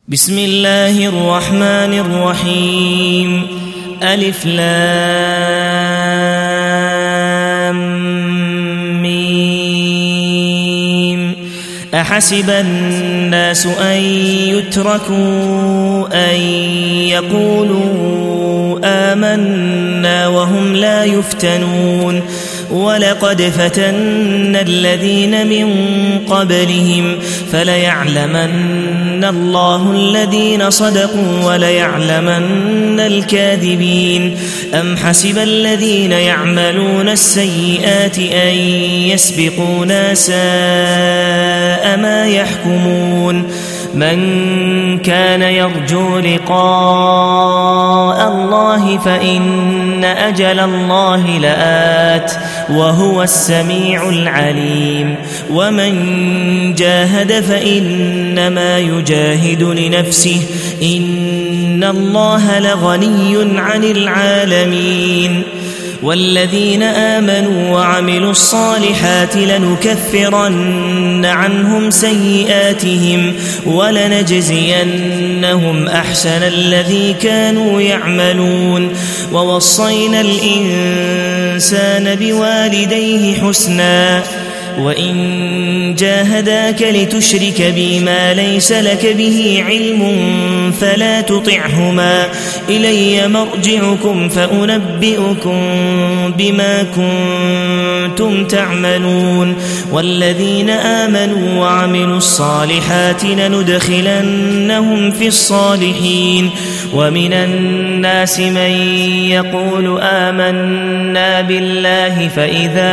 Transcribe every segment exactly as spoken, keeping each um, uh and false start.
بسم الله الرحمن الرحيم ألف لام ميم أحسب الناس أن يتركوا أن يقولوا آمنا وهم لا يفتنون ولقد فتنا الذين من قبلهم فليعلمن الله الذين صدقوا وليعلمن الكاذبين أم حسب الذين يعملون السيئات أن يسبقونا ساء ما يحكمون من كان يرجو لقاء الله فإن أجل الله لآت وهو السميع العليم ومن جاهد فإنما يجاهد لنفسه إن الله لغني عن العالمين والذين آمنوا وعملوا الصالحات لنكفرن عنهم سيئاتهم ولنجزينهم أحسن الذي كانوا يعملون ووصينا الإنسان بوالديه حسنا وإن جاهداك لتشرك بي ما ليس لك به علم فلا تطعهما إلي مرجعكم فأنبئكم بما كنتم تعملون والذين آمنوا وعملوا الصالحات لندخلنهم في الصالحين ومن الناس من يقول آمنا بالله فإذا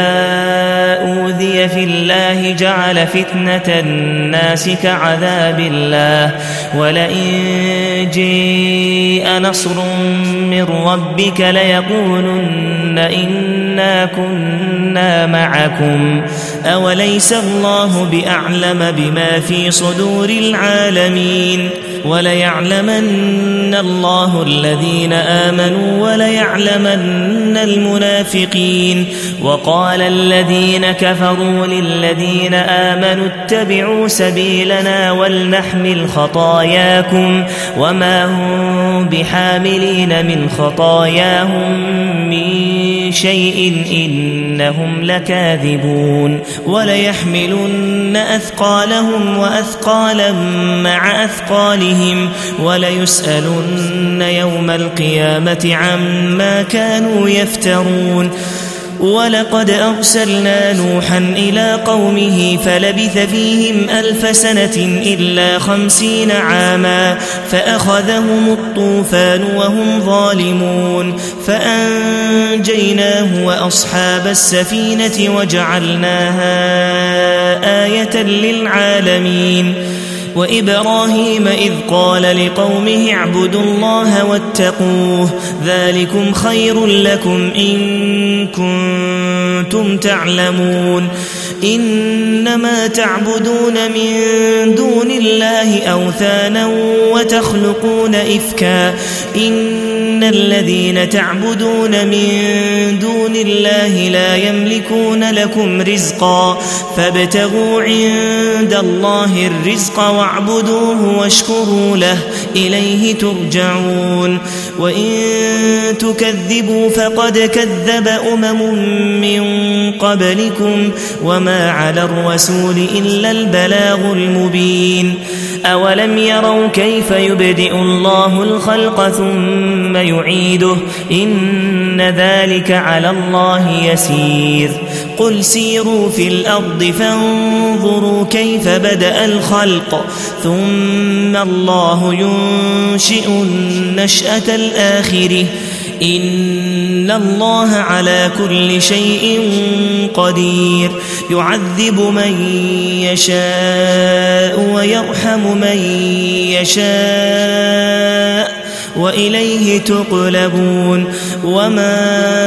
أوذي في الله جعل فتنة الناس كعذاب الله ولئن جاء نصر من ربك ليقولن إنا كنا معكم أوليس الله بأعلم بما في صدور العالمين وليعلمن الله الذين آمنوا وليعلمن المنافقين وقال الذين كفروا للذين آمنوا اتبعوا سبيلنا ولنحمل خطاياكم وما هم بحاملين من خطاياهم من شيء إنهم لكاذبون وليحملن أثقالهم وأثقالا مع أثقالهم وليسألن يوم القيامة عما كانوا يفترون ولقد أرسلنا نوحا إلى قومه فلبث فيهم ألف سنة إلا خمسين عاما فأخذهم الطوفان وهم ظالمون فأنجيناه وأصحاب السفينة وجعلناها آية للعالمين وإبراهيم إذ قال لقومه اعبدوا الله واتقوه ذلكم خير لكم إن كنتم تعلمون إنما تعبدون من دون الله أوثانا وتخلقون إفكا إن الذين تعبدون من دون الله لا يملكون لكم رزقا فابتغوا عند الله الرزق واعبدوه واشكروا له إليه ترجعون وإن تكذبوا فقد كذب أمم من قبلكم وما على الرسول إلا البلاغ المبين أولم يروا كيف يبدئ الله الخلق ثم يعيده إن ذلك على الله يسير قل سيروا في الأرض فانظروا كيف بدأ الخلق ثم الله ينشئ النشأة الآخرة إن الله على كل شيء قدير يعذب من يشاء ويرحم من يشاء وإليه تقلبون وما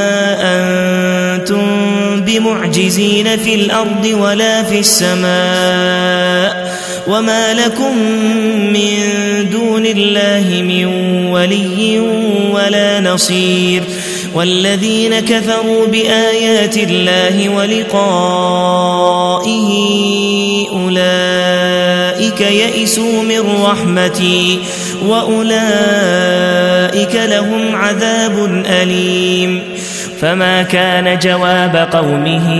أنتم بمعجزين في الأرض ولا في السماء وما لكم من دون الله من ولي ولا نصير والذين كفروا بآيات الله ولقائه أولئك يئسوا من رحمتي وأولئك لهم عذاب أليم فما كان جواب قومه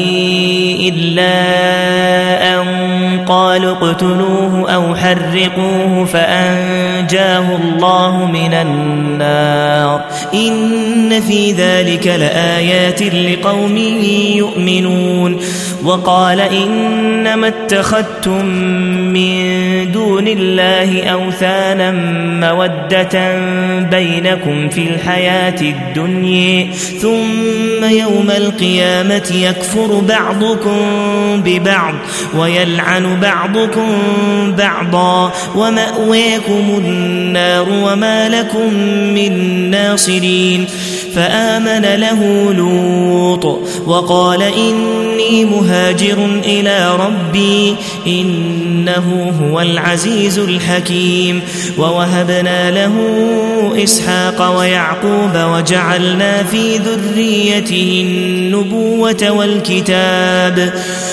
إلا أن قالوا اقتلوه أو حرقوه فأنجاه الله من النار إن في ذلك لآيات لقوم يؤمنون وقال إنما اتخذتم من دون الله أوثانا مودة بينكم في الحياة الدنيا ثم يوم القيامة يكفر بعضكم ببعض ويلعن بعضكم بعضا ومأويكم النار وما لكم من ناصرين فآمن له لوط وقال إني مهاجر إلى ربي إنه هو العزيز الحكيم ووهبنا له إسحاق ويعقوب وجعلنا في ذريته النبوة والكتاب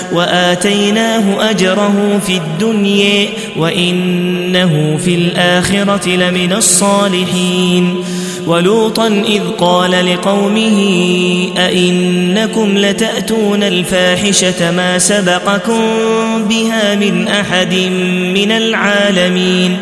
وآتيناه أجره في الدنيا وإنه في الآخرة لمن الصالحين ولوطا إذ قال لقومه أئنكم لتأتون الفاحشة ما سبقكم بها من أحد من العالمين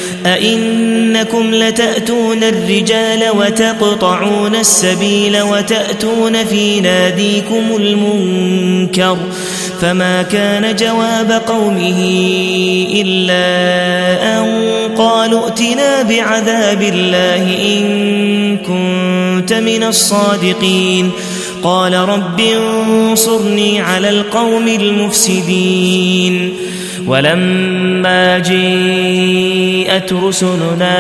أئنكم لتأتون الرجال وتقطعون السبيل وتأتون في ناديكم المنكر فما كان جواب قومه إلا أن قالوا ائتنا بعذاب الله إن كنت من الصادقين قال رب انصرني على القوم المفسدين ولما جاءت رسلنا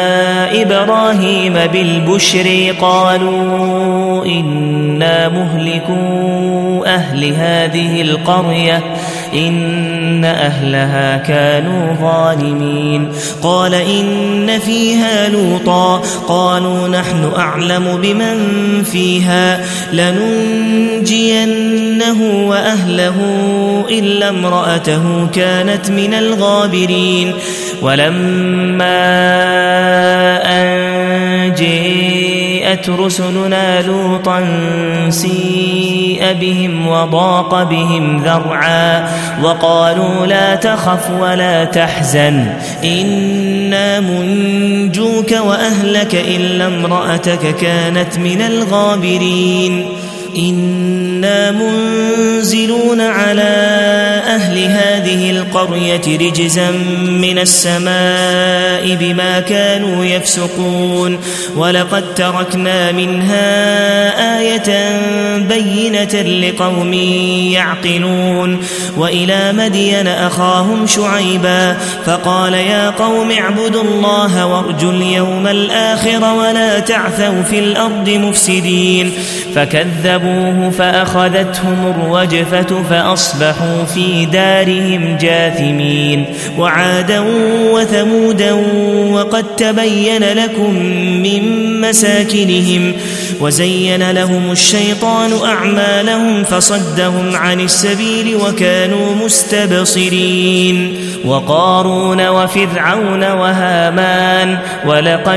إبراهيم بالبشر قالوا إنا مهلكو أهل هذه القرية إن أهلها كانوا ظالمين قال إن فيها لوطا قالوا نحن أعلم بمن فيها لننجينه وأهله إلا امرأته كانت من الغابرين ولما أن جاءت رسلنا لوطا سيء بهم وضاق بهم ذرعا وقالوا لا تخف ولا تحزن إنا منجوك وأهلك إلا امرأتك كانت من الغابرين إنا منزلون على أهل هذه القرية رجزا من السماء بما كانوا يفسقون ولقد تركنا منها آية بينة لقوم يعقلون وإلى مدين أخاهم شعيبا فقال يا قوم اعبدوا الله وارجوا اليوم الآخر ولا تعثوا في الأرض مفسدين فكذبوه فأخذتهم الرجفة فأصبحوا في دارهم جاثمين وعادا وثمودا وقد تبين لكم من مساكنهم وزين لهم الشيطان أعمالهم فصدهم عن السبيل وكانوا مستبصرين وقارون وفرعون وهامان ولقد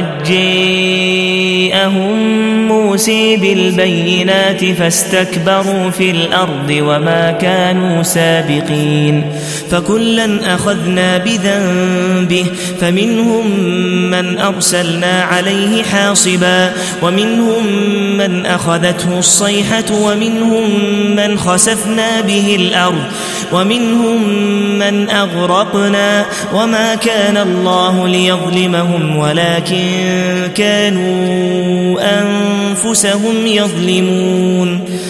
جاءهم موسى بالبينات فاستكبروا في الأرض وما كانوا سابقين فكلا أخذنا بذنبه فمنهم من أرسلنا عليه حاصبا ومنهم من أخذته الصيحة ومنهم من خسفنا به الأرض ومنهم من أغرقنا وما كان الله ليظلمهم ولكن كانوا أنفسهم يظلمون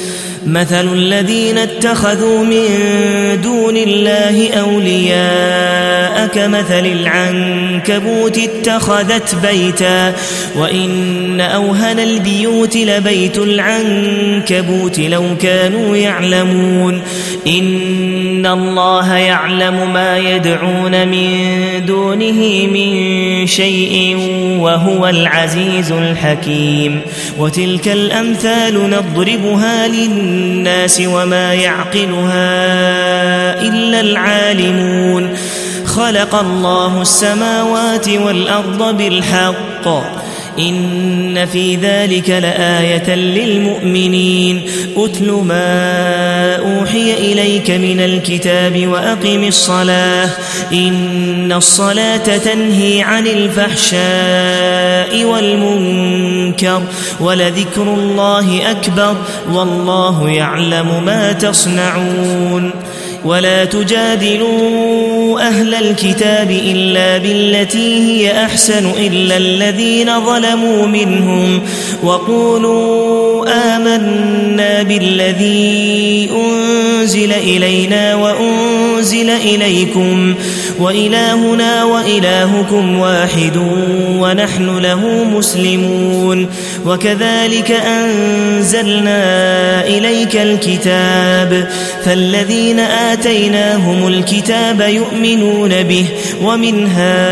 مثل الذين اتخذوا من دون الله أولياء كمثل العنكبوت اتخذت بيتا وإن أوهن البيوت لبيت العنكبوت لو كانوا يعلمون إن الله يعلم ما يدعون من دونه من شيء وهو العزيز الحكيم وتلك الأمثال نضربها للناس وما يعقلها إلا العالمون خلق الله السماوات والأرض بالحق إن في ذلك لآية للمؤمنين أتل ما أوحي إليك من الكتاب وأقم الصلاة إن الصلاة تنهي عن الفحشاء والمنكر ولذكر الله أكبر والله يعلم ما تصنعون ولا تجادلوا أهل الكتاب إلا بالتي هي أحسن إلا الذين ظلموا منهم وقولوا آمنا بالذي أنزل إلينا وأنزل إليكم وإلهنا وإلهكم واحد ونحن له مسلمون وكذلك أنزلنا إليك الكتاب فالذين آتيناهم الكتاب يؤمنون به ومن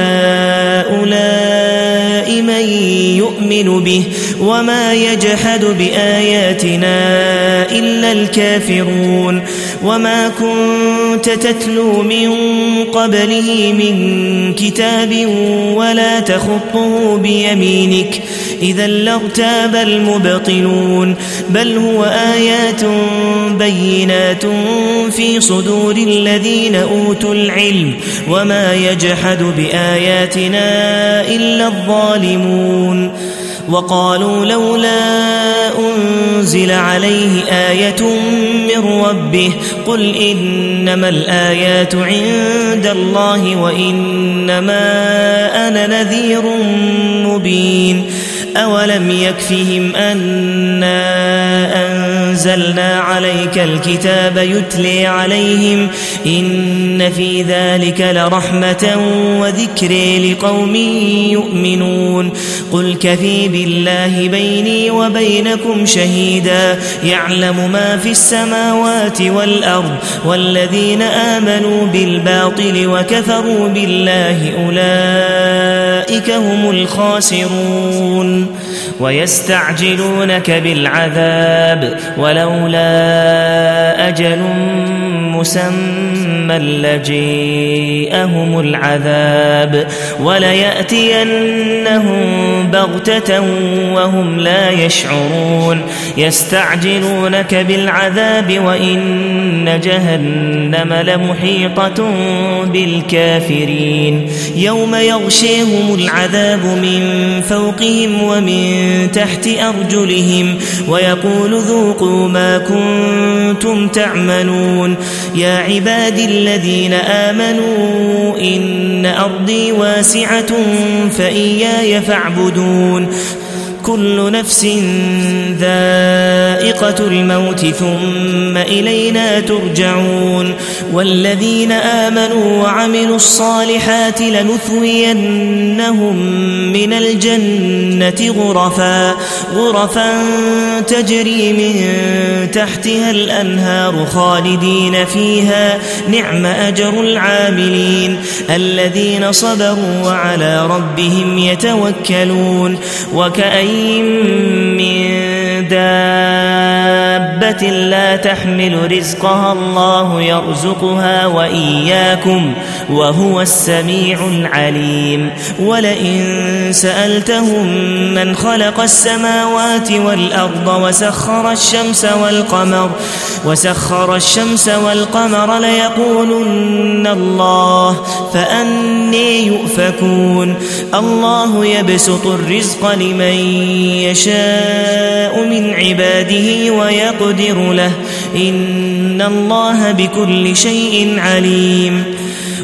هؤلاء من يؤمن به وما يجحد بآياتنا إلا الكافرون وما كنت تتلو من قبله من كتاب ولا تخطه بيمينك إذا لارتاب المبطلون بل هو آيات بينات في صدور الذين أوتوا العلم وما يجحد بآياتنا إلا الظالمون وقالوا لولا أنزل عليه آية من ربه قل إنما الآيات عند الله وإنما أنا نذير مبين أولم يكفهم أنا أنزلنا عليك الكتاب يتلي عليهم إن في ذلك لرحمة وذكر لقوم يؤمنون قل كفي بالله بيني وبينكم شهيدا يعلم ما في السماوات والأرض والذين آمنوا بالباطل وكفروا بالله أولئك هم الخاسرون ويستعجلونك بالعذاب ولولا أجل مسمى لجيءهم العذاب وليأتينهم بغتة وهم لا يشعرون يستعجلونك بالعذاب وإن جهنم لمحيطة بالكافرين يوم يغشيهم العذاب من فوقهم ومن تحت أرجلهم ويقول ذوقوا ما كنتم تعملون يا عبادي الذين آمنوا إن أرضي واسعة فإياي فاعبدون كل نفس ذائقة الموت ثم إلينا ترجعون والذين آمنوا وعملوا الصالحات لنثوينهم من الجنة غرفا غرفا تجري من تحتها الأنهار خالدين فيها نعم أجر العاملين الذين صبروا وعلى ربهم يتوكلون وكأين من دابة لا تحمل رزقها الله يرزقها وإياكم وهو السميع العليم ولئن سألتهم من خلق السماوات والأرض وسخر الشمس والقمر وسخر الشمس والقمر ليقولن الله فأني يؤفكون الله يبسط الرزق لمن يشاء من عباده ويقدر له إن الله بكل شيء عليم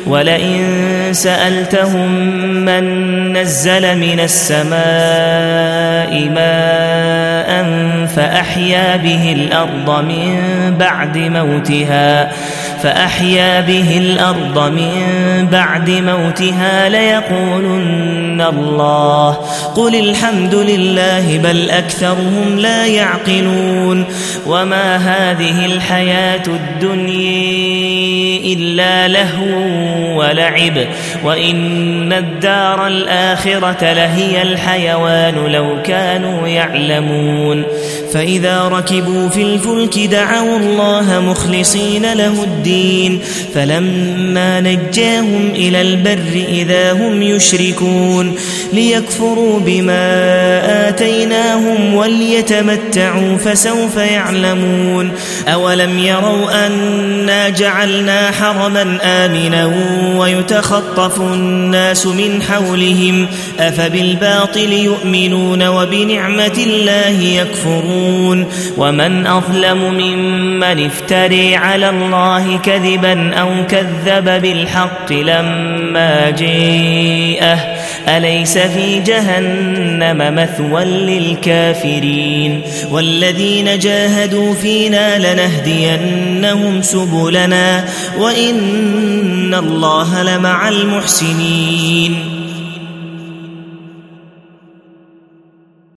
ولئن سألتهم من نزل من السماء ماء فأحيا به الأرض من بعد موتها فأحيا به الأرض من بعد موتها ليقولن الله قل الحمد لله بل أكثرهم لا يعقلون وما هذه الحياة الدنيا إلا لهو ولعب وإن الدار الآخرة لهي الحيوان لو كانوا يعلمون فإذا ركبوا في الفلك دعوا الله مخلصين له الدين فلما نجاهم إلى البر إذا هم يشركون ليكفروا بما آتيناهم وليتمتعوا فسوف يعلمون أولم يروا أنا جعلنا حرما آمنا ويتخطف الناس من حولهم أفبالباطل يؤمنون وبنعمة الله يكفرون ومن أظلم ممن افتري على الله كذبا أو كذب بالحق لما جاءه أليس في جهنم مثوى للكافرين والذين جاهدوا فينا لنهدينهم سبلنا وإن الله لمع المحسنين